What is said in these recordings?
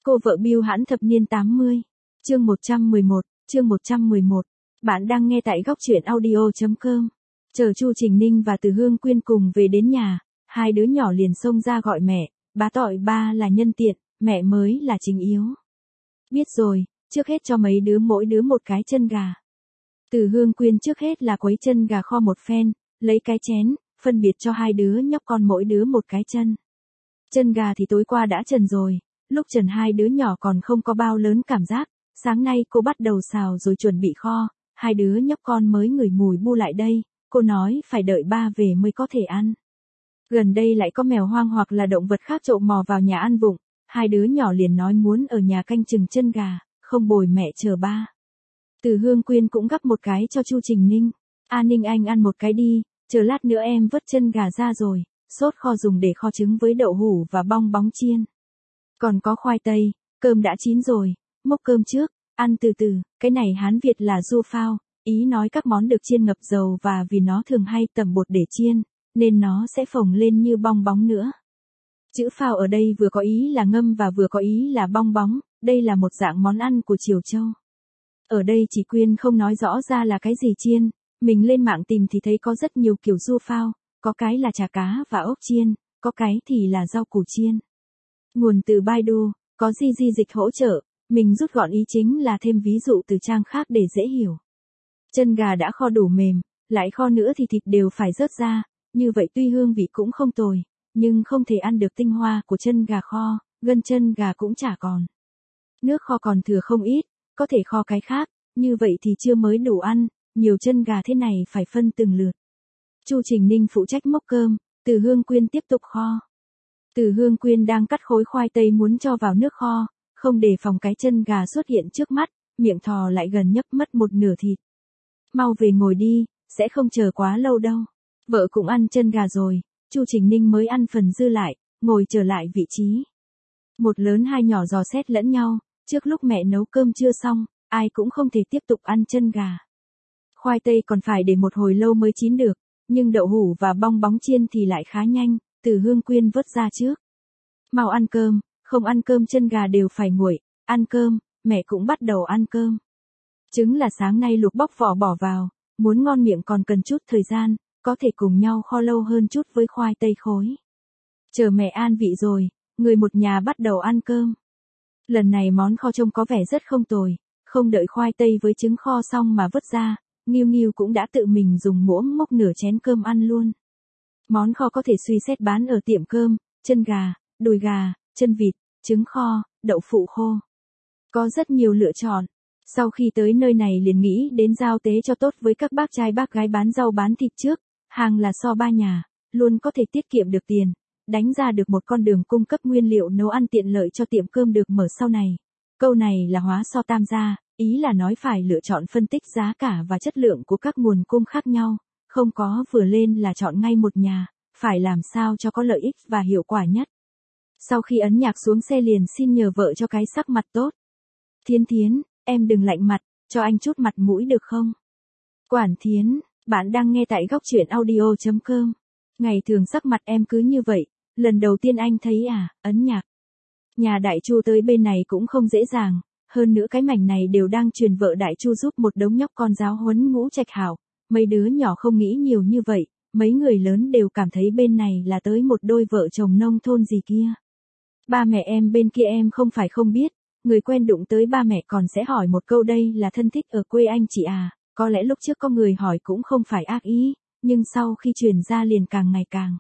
Cô vợ Bưu hãn thập niên 80. Chương 111. Bạn đang nghe tại góc truyện audio.com. Chờ Chu Trình Ninh và Từ Hương Quyên cùng về đến nhà, hai đứa nhỏ liền xông ra gọi mẹ, bá tọi ba là nhân tiện, mẹ mới là chính yếu. Biết rồi, trước hết cho mấy đứa mỗi đứa một cái chân gà. Từ Hương Quyên trước hết là quấy chân gà kho một phen, lấy cái chén, phân biệt cho hai đứa nhóc con mỗi đứa một cái chân. Chân gà thì tối qua đã trần rồi, lúc trần hai đứa nhỏ còn không có bao lớn cảm giác, sáng nay cô bắt đầu xào rồi chuẩn bị kho, hai đứa nhóc con mới ngửi mùi bu lại đây, cô nói phải đợi ba về mới có thể ăn. Gần đây lại có mèo hoang hoặc là động vật khác trộm mò vào nhà ăn vụng, hai đứa nhỏ liền nói muốn ở nhà canh chừng chân gà, không bồi mẹ chờ ba. Từ Hương Quyên cũng gắp một cái cho Chu Trình Ninh. Ninh anh ăn một cái đi, chờ lát nữa em vớt chân gà ra rồi, sốt kho dùng để kho trứng với đậu hũ và bong bóng chiên. Còn có khoai tây, cơm đã chín rồi, múc cơm trước, ăn từ từ, cái này Hán Việt là du phao, ý nói các món được chiên ngập dầu và vì nó thường hay tẩm bột để chiên, nên nó sẽ phồng lên như bong bóng nữa. Chữ phao ở đây vừa có ý là ngâm và vừa có ý là bong bóng, đây là một dạng món ăn của Triều Châu. Ở đây chị Quyên không nói rõ ra là cái gì chiên, mình lên mạng tìm thì thấy có rất nhiều kiểu du phao, có cái là chả cá và ốc chiên, có cái thì là rau củ chiên. Nguồn từ Baidu, có di dịch hỗ trợ, mình rút gọn ý chính là thêm ví dụ từ trang khác để dễ hiểu. Chân gà đã kho đủ mềm, lại kho nữa thì thịt đều phải rớt ra, như vậy tuy hương vị cũng không tồi, nhưng không thể ăn được tinh hoa của chân gà kho, gân chân gà cũng chả còn. Nước kho còn thừa không ít, có thể kho cái khác, như vậy thì chưa mới đủ ăn, nhiều chân gà thế này phải phân từng lượt. Chu Trình Ninh phụ trách mốc cơm, Từ Hương Quyên tiếp tục kho. Từ Hương Quyên đang cắt khối khoai tây muốn cho vào nước kho, không đề phòng cái chân gà xuất hiện trước mắt, miệng thò lại gần nhấp mất một nửa thịt. Mau về ngồi đi, sẽ không chờ quá lâu đâu. Vợ cũng ăn chân gà rồi, Chu Trình Ninh mới ăn phần dư lại, ngồi trở lại vị trí. Một lớn hai nhỏ dò xét lẫn nhau, trước lúc mẹ nấu cơm chưa xong, ai cũng không thể tiếp tục ăn chân gà. Khoai tây còn phải để một hồi lâu mới chín được, nhưng đậu hũ và bong bóng chiên thì lại khá nhanh, Từ Hương Quyên vớt ra trước. Mau ăn cơm, không ăn cơm chân gà đều phải nguội, ăn cơm, mẹ cũng bắt đầu ăn cơm. Trứng là sáng nay luộc bóc vỏ bỏ vào, muốn ngon miệng còn cần chút thời gian, có thể cùng nhau kho lâu hơn chút với khoai tây khối. Chờ mẹ an vị rồi, người một nhà bắt đầu ăn cơm. Lần này món kho trông có vẻ rất không tồi, không đợi khoai tây với trứng kho xong mà vớt ra, Nghiêu cũng đã tự mình dùng muỗng múc nửa chén cơm ăn luôn. Món kho có thể suy xét bán ở tiệm cơm, chân gà, đùi gà, chân vịt, trứng kho, đậu phụ khô. Có rất nhiều lựa chọn. Sau khi tới nơi này liền nghĩ đến giao tế cho tốt với các bác trai bác gái bán rau bán thịt trước, hàng là so ba nhà, luôn có thể tiết kiệm được tiền, đánh ra được một con đường cung cấp nguyên liệu nấu ăn tiện lợi cho tiệm cơm được mở sau này. Câu này là hóa so tam gia, ý là nói phải lựa chọn phân tích giá cả và chất lượng của các nguồn cung khác nhau, không có vừa lên là chọn ngay một nhà, phải làm sao cho có lợi ích và hiệu quả nhất. Sau khi ấn nhạc xuống xe liền xin nhờ vợ cho cái sắc mặt tốt. Thiến, em đừng lạnh mặt, cho anh chút mặt mũi được không? Quản Thiến, bạn đang nghe tại góc truyện audio.com. Ngày thường sắc mặt em cứ như vậy, lần đầu tiên anh thấy ấn nhạc. Nhà Đại Chu tới bên này cũng không dễ dàng, hơn nữa cái mảnh này đều đang truyền vợ Đại Chu giúp một đống nhóc con giáo huấn ngũ trạch hảo, mấy đứa nhỏ không nghĩ nhiều như vậy, mấy người lớn đều cảm thấy bên này là tới một đôi vợ chồng nông thôn gì kia. Ba mẹ em bên kia em không phải không biết, người quen đụng tới ba mẹ còn sẽ hỏi một câu đây là thân thích ở quê anh chị có lẽ lúc trước có người hỏi cũng không phải ác ý, nhưng sau khi truyền ra liền càng ngày càng.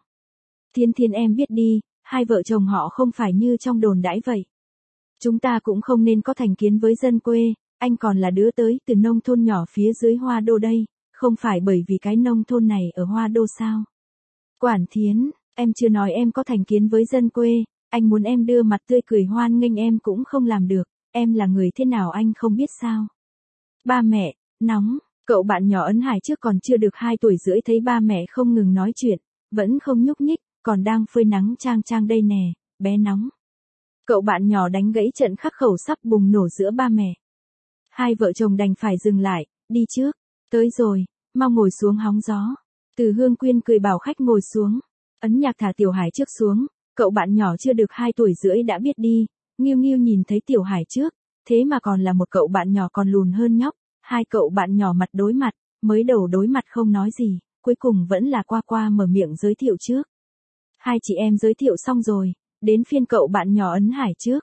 Thiến em biết đi, hai vợ chồng họ không phải như trong đồn đãi vậy. Chúng ta cũng không nên có thành kiến với dân quê, anh còn là đứa tới từ nông thôn nhỏ phía dưới Hoa Đô đây, không phải bởi vì cái nông thôn này ở Hoa Đô sao? Quản Thiến, em chưa nói em có thành kiến với dân quê, anh muốn em đưa mặt tươi cười hoan nghênh em cũng không làm được, em là người thế nào anh không biết sao? Ba mẹ, nóng, cậu bạn nhỏ Ấn Hải trước còn chưa được 2 tuổi rưỡi thấy ba mẹ không ngừng nói chuyện, vẫn không nhúc nhích, còn đang phơi nắng trang đây nè, bé nóng. Cậu bạn nhỏ đánh gãy trận khắc khẩu sắp bùng nổ giữa ba mẹ. Hai vợ chồng đành phải dừng lại, đi trước, tới rồi, mau ngồi xuống hóng gió. Từ Hương Quyên cười bảo khách ngồi xuống, Ấn Nhạc thả Tiểu Hải trước xuống, cậu bạn nhỏ chưa được 2 tuổi rưỡi đã biết đi, Nghiêu Nghiêu nhìn thấy Tiểu Hải trước, thế mà còn là một cậu bạn nhỏ còn lùn hơn nhóc, hai cậu bạn nhỏ mặt đối mặt, mới đầu đối mặt không nói gì, cuối cùng vẫn là Qua Qua mở miệng giới thiệu trước. Hai chị em giới thiệu xong rồi, đến phiên cậu bạn nhỏ Ấn Hải trước.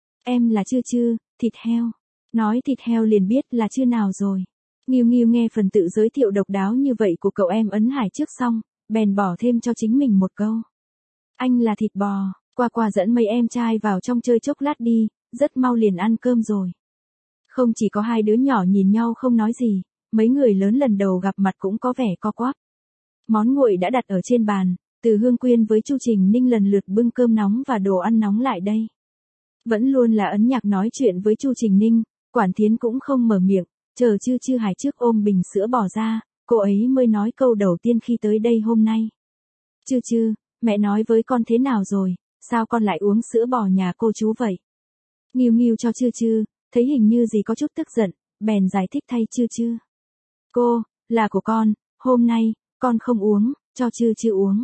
Em là Chư Chư, thịt heo. Nói thịt heo liền biết là Chư nào rồi. Nghiêu Nghiêu nghe phần tự giới thiệu độc đáo như vậy của cậu em Ấn Hải trước xong, bèn bỏ thêm cho chính mình một câu. Anh là thịt bò. Qua Qua dẫn mấy em trai vào trong chơi chốc lát đi, rất mau liền ăn cơm rồi. Không chỉ có hai đứa nhỏ nhìn nhau không nói gì, mấy người lớn lần đầu gặp mặt cũng có vẻ co quắp. Món nguội đã đặt ở trên bàn, Từ Hương Quyên với Chu Trình Ninh lần lượt bưng cơm nóng và đồ ăn nóng lại đây. Vẫn luôn là Ấn Nhạc nói chuyện với Chu Trình Ninh, Quản Thiến cũng không mở miệng, chờ Chư Hải trước ôm bình sữa bò ra, cô ấy mới nói câu đầu tiên khi tới đây hôm nay. Chư, mẹ nói với con thế nào rồi, sao con lại uống sữa bò nhà cô chú vậy? Nghiêu Nghiêu cho Chư, thấy hình như gì có chút tức giận, bèn giải thích thay Chư. Cô, là của con, hôm nay, con không uống, cho Chư uống.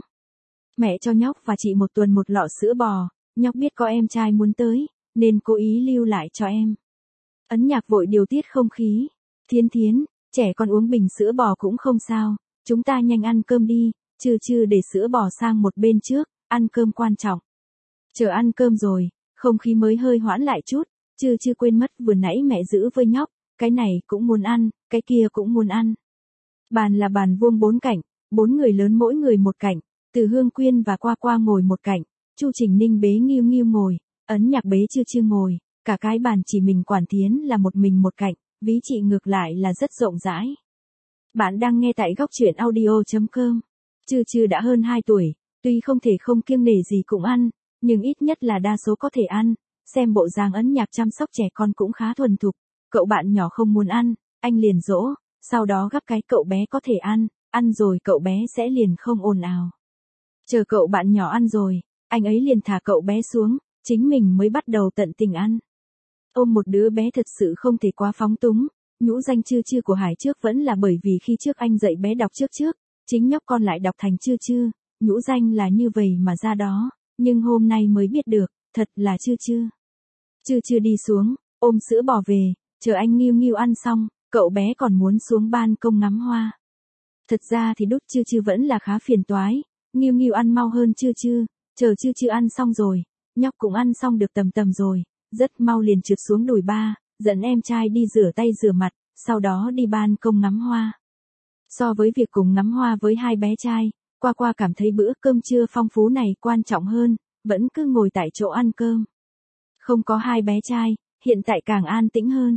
Mẹ cho nhóc và chị một tuần một lọ sữa bò, nhóc biết có em trai muốn tới, nên cố ý lưu lại cho em. Ấn Nhạc vội điều tiết không khí. Thiến, trẻ con uống bình sữa bò cũng không sao, chúng ta nhanh ăn cơm đi, Chư để sữa bò sang một bên trước, ăn cơm quan trọng. Chờ ăn cơm rồi, không khí mới hơi hoãn lại chút, Chư quên mất vừa nãy mẹ giữ với nhóc, cái này cũng muốn ăn, cái kia cũng muốn ăn. Bàn là bàn vuông 4 cạnh, 4 người lớn mỗi người một cạnh, Từ Hương Quyên và Qua Qua ngồi một cạnh, Chu Trình Ninh bế Nghiêu Nghiêu ngồi, Ấn Nhạc bế Chư ngồi, cả cái bàn chỉ mình Quản Thiến là một mình một cạnh, ví chị ngược lại là rất rộng rãi. Bạn đang nghe tại góc truyện audio.com. Chư đã hơn 2 tuổi, tuy không thể không kiêng nể gì cũng ăn, nhưng ít nhất là đa số có thể ăn, xem bộ dáng Ấn Nhạc chăm sóc trẻ con cũng khá thuần thục. Cậu bạn nhỏ không muốn ăn, anh liền dỗ, sau đó gắp cái cậu bé có thể ăn rồi cậu bé sẽ liền không ồn ào. Chờ cậu bạn nhỏ ăn rồi, anh ấy liền thả cậu bé xuống, chính mình mới bắt đầu tận tình ăn. Ôm một đứa bé thật sự không thể quá phóng túng, nhũ danh Chư của Hải trước vẫn là bởi vì khi trước anh dạy bé đọc trước, chính nhóc con lại đọc thành Chư, nhũ danh là như vậy mà ra đó, nhưng hôm nay mới biết được, thật là Chư. Chư đi xuống, ôm sữa bò về, chờ anh Nghiêu ăn xong, cậu bé còn muốn xuống ban công ngắm hoa. Thật ra thì đút Chư vẫn là khá phiền toái, Nghiêu ăn mau hơn Chư, chờ Chư ăn xong rồi, nhóc cũng ăn xong được tầm rồi, rất mau liền trượt xuống đùi ba, dẫn em trai đi rửa tay rửa mặt, sau đó đi ban công ngắm hoa. So với việc cùng ngắm hoa với hai bé trai, Qua cảm thấy bữa cơm trưa phong phú này quan trọng hơn, vẫn cứ ngồi tại chỗ ăn cơm. Không có hai bé trai, hiện tại càng an tĩnh hơn.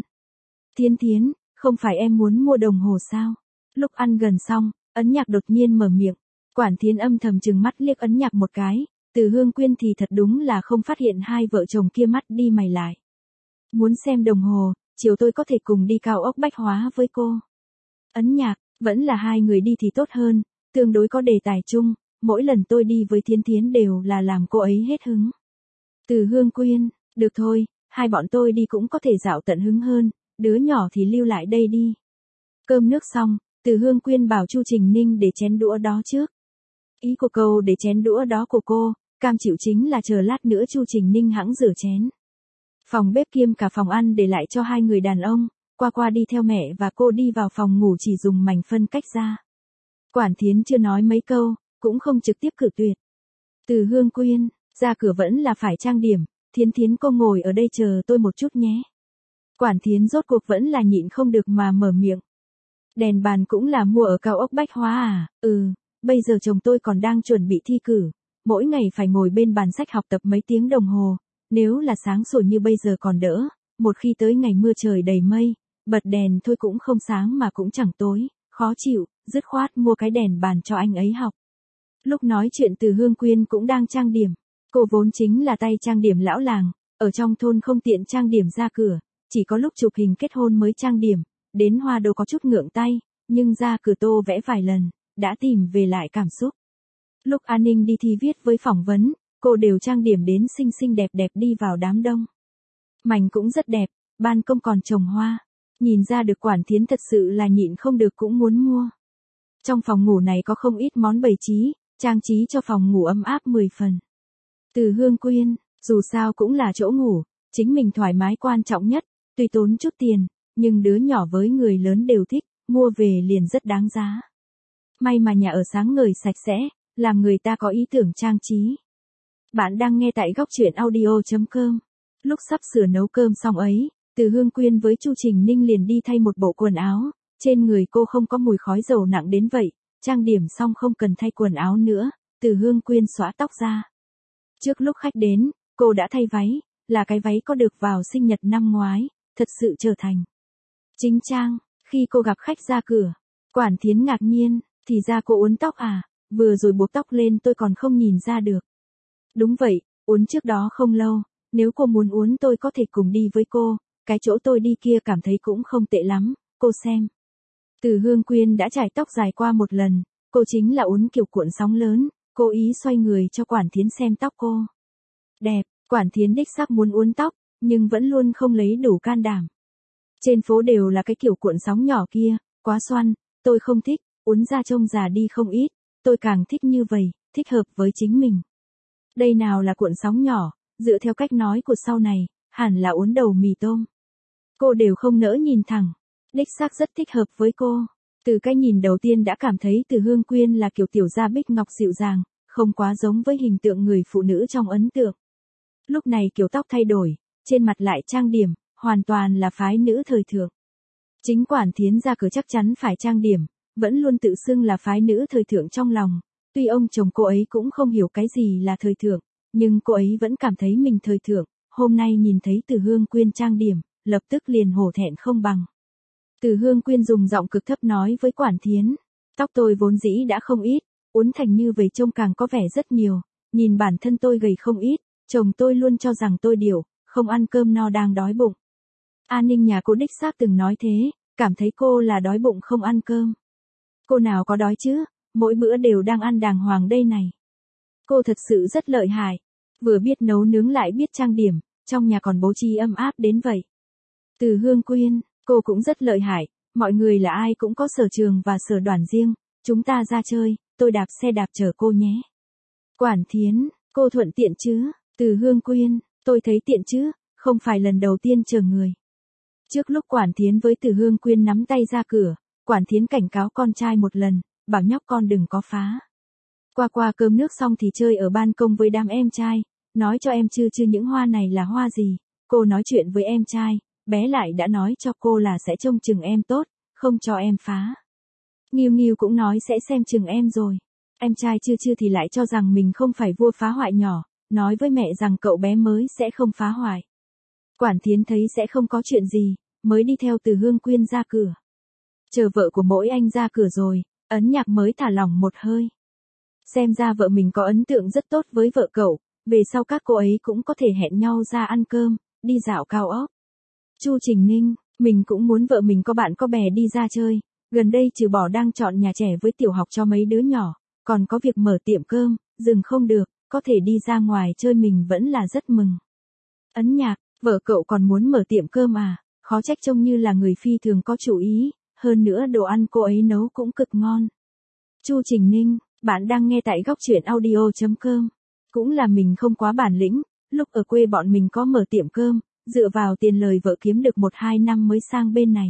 Thiến, không phải em muốn mua đồng hồ sao? Lúc ăn gần xong, Ấn Nhạc đột nhiên mở miệng. Quản Thiến âm thầm trừng mắt liếc Ấn Nhạc một cái, Từ Hương Quyên thì thật đúng là không phát hiện hai vợ chồng kia mắt đi mày lại. Muốn xem đồng hồ, chiều tôi có thể cùng đi cao ốc Bách Hóa với cô. Ấn Nhạc, vẫn là hai người đi thì tốt hơn, tương đối có đề tài chung, mỗi lần tôi đi với Thiến đều là làm cô ấy hết hứng. Từ Hương Quyên, được thôi, hai bọn tôi đi cũng có thể dạo tận hứng hơn, đứa nhỏ thì lưu lại đây đi. Cơm nước xong, Từ Hương Quyên bảo Chu Trình Ninh để chén đũa đó trước. Ý của câu để chén đũa đó của cô, cam chịu chính là chờ lát nữa Chu Trình Ninh hẵng rửa chén. Phòng bếp kiêm cả phòng ăn để lại cho hai người đàn ông, Qua đi theo mẹ và cô đi vào phòng ngủ chỉ dùng mảnh phân cách ra. Quản Thiến chưa nói mấy câu, cũng không trực tiếp cự tuyệt. Từ Hương Quyên, ra cửa vẫn là phải trang điểm, Thiến cô ngồi ở đây chờ tôi một chút nhé. Quản Thiến rốt cuộc vẫn là nhịn không được mà mở miệng. Đèn bàn cũng là mua ở cao ốc Bách Hóa à? Bây giờ chồng tôi còn đang chuẩn bị thi cử, mỗi ngày phải ngồi bên bàn sách học tập mấy tiếng đồng hồ, nếu là sáng sủa như bây giờ còn đỡ, một khi tới ngày mưa trời đầy mây, bật đèn thôi cũng không sáng mà cũng chẳng tối, khó chịu, dứt khoát mua cái đèn bàn cho anh ấy học. Lúc nói chuyện Từ Hương Quyên cũng đang trang điểm, cô vốn chính là tay trang điểm lão làng, ở trong thôn không tiện trang điểm ra cửa, chỉ có lúc chụp hình kết hôn mới trang điểm, đến hoa đâu có chút ngượng tay, nhưng ra cửa tô vẽ vài lần, đã tìm về lại cảm xúc. Lúc An Ninh đi thi viết với phỏng vấn, cô đều trang điểm đến xinh xinh đẹp đẹp đi vào đám đông. Mảnh cũng rất đẹp, ban công còn trồng hoa, nhìn ra được Quản Thiến thật sự là nhịn không được cũng muốn mua. Trong phòng ngủ này có không ít món bày trí, trang trí cho phòng ngủ ấm áp 10 phần. Từ Hương Quyên, dù sao cũng là chỗ ngủ, Chính mình thoải mái quan trọng nhất, tuy tốn chút tiền, nhưng đứa nhỏ với người lớn đều thích, mua về liền rất đáng giá. May mà nhà ở sáng ngời sạch sẽ, làm người ta có ý tưởng trang trí. Bạn đang nghe tại góc truyện audio.com. Lúc sắp sửa nấu cơm xong ấy, Từ Hương Quyên với Chu Trình Ninh liền đi thay một bộ quần áo, trên người cô không có mùi khói dầu nặng đến vậy, trang điểm xong không cần thay quần áo nữa, Từ Hương Quyên xõa tóc ra. Trước lúc khách đến, cô đã thay váy, là cái váy có được vào sinh nhật năm ngoái, thật sự trở thành chính trang. Khi cô gặp khách ra cửa, Quản Thiến ngạc nhiên, thì ra cô uốn tóc à, vừa rồi buộc tóc lên tôi còn không nhìn ra được. Đúng vậy, uốn trước đó không lâu, nếu cô muốn uốn tôi có thể cùng đi với cô, cái chỗ tôi đi kia cảm thấy cũng không tệ lắm, cô xem. Từ Hương Quyên đã trải tóc dài qua một lần, cô chính là uốn kiểu cuộn sóng lớn, cố ý xoay người cho Quản Thiến xem tóc cô. Đẹp, Quản Thiến đích xác muốn uốn tóc, nhưng vẫn luôn không lấy đủ can đảm. Trên phố đều là cái kiểu cuộn sóng nhỏ kia, quá xoăn, tôi không thích, uốn ra trông già đi không ít, tôi càng thích như vậy, thích hợp với chính mình. Đây nào là cuộn sóng nhỏ, dựa theo cách nói của sau này, hẳn là uốn đầu mì tôm. Cô đều không nỡ nhìn thẳng, đích xác rất thích hợp với cô. Từ cái nhìn đầu tiên đã cảm thấy Từ Hương Quyên là kiểu tiểu gia bích ngọc dịu dàng, không quá giống với hình tượng người phụ nữ trong ấn tượng. Lúc này kiểu tóc thay đổi, trên mặt lại trang điểm, hoàn toàn là phái nữ thời thượng. Chính Quản Thiến ra cửa chắc chắn phải trang điểm, vẫn luôn tự xưng là phái nữ thời thượng trong lòng. Tuy ông chồng cô ấy cũng không hiểu cái gì là thời thượng, nhưng cô ấy vẫn cảm thấy mình thời thượng. Hôm nay nhìn thấy Từ Hương Quyên trang điểm, lập tức liền hổ thẹn không bằng. Từ Hương Quyên dùng giọng cực thấp nói với Quản Thiến, tóc tôi vốn dĩ đã không ít, uốn thành như vậy trông càng có vẻ rất nhiều, nhìn bản thân tôi gầy không ít, chồng tôi luôn cho rằng tôi điểu, không ăn cơm no đang đói bụng. An Ninh nhà cô đích xác từng nói thế, cảm thấy cô là đói bụng không ăn cơm. Cô nào có đói chứ, mỗi bữa đều đang ăn đàng hoàng đây này. Cô thật sự rất lợi hại, vừa biết nấu nướng lại biết trang điểm, trong nhà còn bố trí ấm áp đến vậy. Từ Hương Quyên, cô cũng rất lợi hại, mọi người là ai cũng có sở trường và sở đoàn riêng, chúng ta ra chơi, tôi đạp xe đạp chở cô nhé. Quản Thiến, cô thuận tiện chứ? Từ Hương Quyên, tôi thấy tiện chứ, không phải lần đầu tiên chở người. Trước lúc Quản Thiến với Từ Hương Quyên nắm tay ra cửa, Quản Thiến cảnh cáo con trai một lần, bảo nhóc con đừng có phá. Qua cơm nước xong thì chơi ở ban công với đám em trai, nói cho em chứ những hoa này là hoa gì. Cô nói chuyện với em trai, bé lại đã nói cho cô là sẽ trông chừng em tốt, không cho em phá. Nghiêu Nghiêu cũng nói sẽ xem chừng em rồi. Em trai chưa thì lại cho rằng mình không phải vua phá hoại nhỏ, nói với mẹ rằng cậu bé mới sẽ không phá hoại. Quản Thiến thấy sẽ không có chuyện gì, mới đi theo Từ Hương Quyên ra cửa. Chờ vợ của mỗi anh ra cửa rồi, Ấn Nhạc mới thả lỏng một hơi. Xem ra vợ mình có ấn tượng rất tốt với vợ cậu, về sau các cô ấy cũng có thể hẹn nhau ra ăn cơm, đi dạo cao ốc. Chu Trình Ninh, mình cũng muốn vợ mình có bạn có bè đi ra chơi, gần đây trừ bỏ đang chọn nhà trẻ với tiểu học cho mấy đứa nhỏ, còn có việc mở tiệm cơm, dừng không được, có thể đi ra ngoài chơi mình vẫn là rất mừng. Ấn Nhạc, vợ cậu còn muốn mở tiệm cơm à, khó trách trông như là người phi thường có chủ ý, hơn nữa đồ ăn cô ấy nấu cũng cực ngon. Chu Trình Ninh, bạn đang nghe tại góc truyện audio.com. Cũng là mình không quá bản lĩnh, lúc ở quê bọn mình có mở tiệm cơm, dựa vào tiền lời vợ kiếm được 1-2 năm mới sang bên này.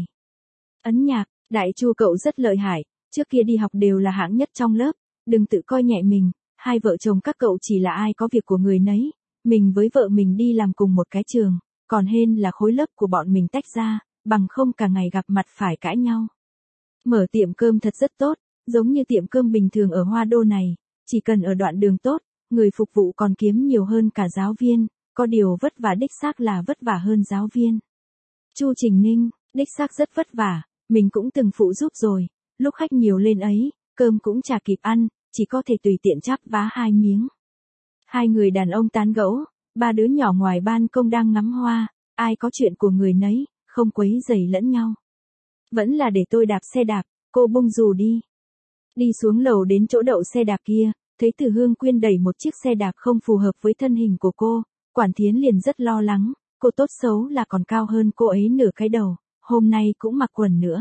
Ấn Nhạc, đại Chu cậu rất lợi hại, trước kia đi học đều là hạng nhất trong lớp, đừng tự coi nhẹ mình, hai vợ chồng các cậu chỉ là ai có việc của người nấy, mình với vợ mình đi làm cùng một cái trường, còn hên là khối lớp của bọn mình tách ra, bằng không cả ngày gặp mặt phải cãi nhau. Mở tiệm cơm thật rất tốt, giống như tiệm cơm bình thường ở Hoa Đô này, chỉ cần ở đoạn đường tốt, người phục vụ còn kiếm nhiều hơn cả giáo viên, có điều vất vả đích xác là vất vả hơn giáo viên. Chu Trình Ninh, đích xác rất vất vả, mình cũng từng phụ giúp rồi, lúc khách nhiều lên ấy, cơm cũng chả kịp ăn, chỉ có thể tùy tiện chắp vá 2 miếng. Hai người đàn ông tán gẫu, 3 đứa nhỏ ngoài ban công đang ngắm hoa, ai có chuyện của người nấy, không quấy rầy lẫn nhau. Vẫn là để tôi đạp xe đạp, cô bung dù đi. Đi xuống lầu đến chỗ đậu xe đạp kia, thấy Từ Hương Quyên đẩy một chiếc xe đạp không phù hợp với thân hình của cô, Quản Thiến liền rất lo lắng, cô tốt xấu là còn cao hơn cô ấy nửa cái đầu, hôm nay cũng mặc quần nữa.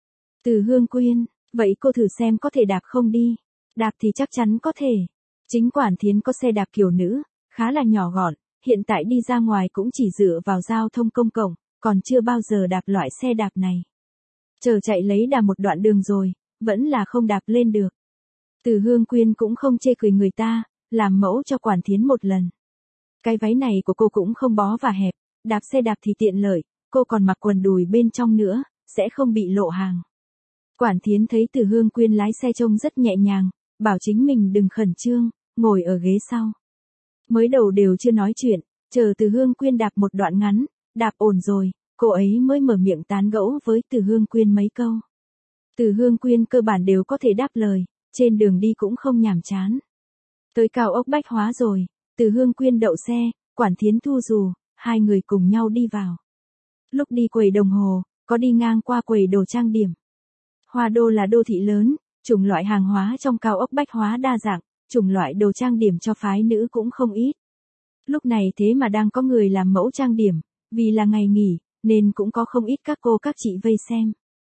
Từ Hương Quyên, vậy cô thử xem có thể đạp không đi. Đạp thì chắc chắn có thể. Chính Quản Thiến có xe đạp kiểu nữ, khá là nhỏ gọn, hiện tại đi ra ngoài cũng chỉ dựa vào giao thông công cộng, còn chưa bao giờ đạp loại xe đạp này. Chờ chạy lấy đà một đoạn đường rồi, vẫn là không đạp lên được. Từ Hương Quyên cũng không chê cười người ta, làm mẫu cho Quản Thiến một lần. Cái váy này của cô cũng không bó và hẹp, đạp xe đạp thì tiện lợi, cô còn mặc quần đùi bên trong nữa, sẽ không bị lộ hàng. Quản Thiến thấy Từ Hương Quyên lái xe trông rất nhẹ nhàng, bảo chính mình đừng khẩn trương, ngồi ở ghế sau. Mới đầu đều chưa nói chuyện, chờ Từ Hương Quyên đạp một đoạn ngắn, đạp ổn rồi, cô ấy mới mở miệng tán gẫu với Từ Hương Quyên mấy câu. Từ Hương Quyên cơ bản đều có thể đáp lời, trên đường đi cũng không nhàm chán. Tới cao ốc Bách Hóa rồi, Từ Hương Quyên đậu xe, Quản Thiến thu dù, hai người cùng nhau đi vào. Lúc đi quầy đồng hồ, có đi ngang qua quầy đồ trang điểm. Hoa Đô là đô thị lớn, chủng loại hàng hóa trong cao ốc Bách Hóa đa dạng, chủng loại đồ trang điểm cho phái nữ cũng không ít. Lúc này thế mà đang có người làm mẫu trang điểm, vì là ngày nghỉ, nên cũng có không ít các cô các chị vây xem.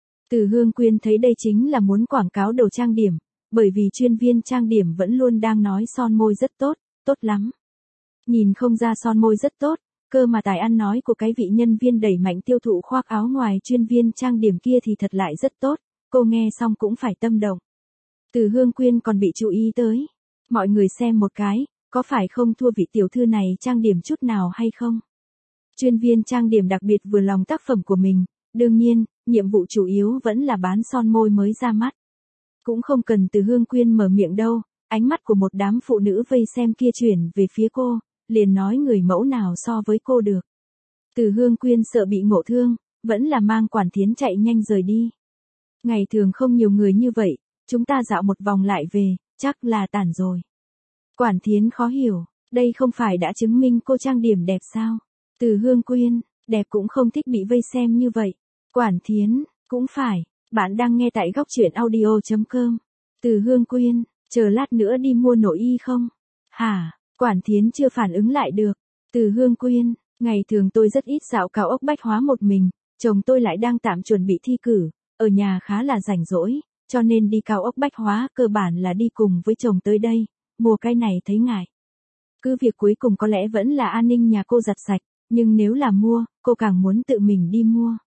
Từ Hương Quyên thấy đây chính là muốn quảng cáo đồ trang điểm, bởi vì chuyên viên trang điểm vẫn luôn đang nói son môi rất tốt, tốt lắm. Nhìn không ra son môi rất tốt, cơ mà tài ăn nói của cái vị nhân viên đẩy mạnh tiêu thụ khoác áo ngoài chuyên viên trang điểm kia thì thật lại rất tốt, cô nghe xong cũng phải tâm động. Từ Hương Quyên còn bị chú ý tới. Mọi người xem một cái, có phải không thua vị tiểu thư này trang điểm chút nào hay không? Chuyên viên trang điểm đặc biệt vừa lòng tác phẩm của mình, đương nhiên, nhiệm vụ chủ yếu vẫn là bán son môi mới ra mắt. Cũng không cần Từ Hương Quyên mở miệng đâu, ánh mắt của một đám phụ nữ vây xem kia chuyển về phía cô, liền nói người mẫu nào so với cô được. Từ Hương Quyên sợ bị ngộ thương, vẫn là mang Quản Thiến chạy nhanh rời đi. Ngày thường không nhiều người như vậy, chúng ta dạo một vòng lại về, chắc là tản rồi. Quản Thiến khó hiểu, đây không phải đã chứng minh cô trang điểm đẹp sao? Từ Hương Quyên, đẹp cũng không thích bị vây xem như vậy. Quản Thiến, cũng phải, bạn đang nghe tại góc truyện audio.com. Từ Hương Quyên, chờ lát nữa đi mua nội y không? Hả? Quản Thiến chưa phản ứng lại được. Từ Hương Quyên, ngày thường tôi rất ít dạo cao ốc Bách Hóa một mình, chồng tôi lại đang tạm chuẩn bị thi cử, ở nhà khá là rảnh rỗi, cho nên đi cao ốc Bách Hóa cơ bản là đi cùng với chồng tới đây, mua cái này thấy ngại. Cứ việc cuối cùng có lẽ vẫn là an ninh nhà cô giặt sạch, nhưng nếu là mua, cô càng muốn tự mình đi mua.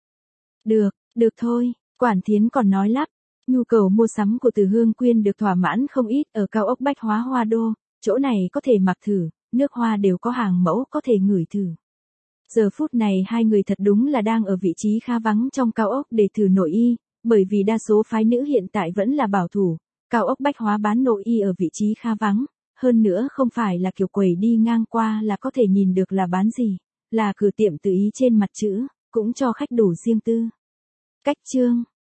Được thôi, Quản Thiến còn nói lắp, nhu cầu mua sắm của Từ Hương Quyên được thỏa mãn không ít ở cao ốc Bách Hóa Hoa Đô, chỗ này có thể mặc thử, nước hoa đều có hàng mẫu có thể ngửi thử. Giờ phút này hai người thật đúng là đang ở vị trí khá vắng trong cao ốc để thử nội y, bởi vì đa số phái nữ hiện tại vẫn là bảo thủ, cao ốc Bách Hóa bán nội y ở vị trí khá vắng, hơn nữa không phải là kiểu quầy đi ngang qua là có thể nhìn được là bán gì, là cửa tiệm tự ý trên mặt chữ, cũng cho khách đủ riêng tư. Cách chương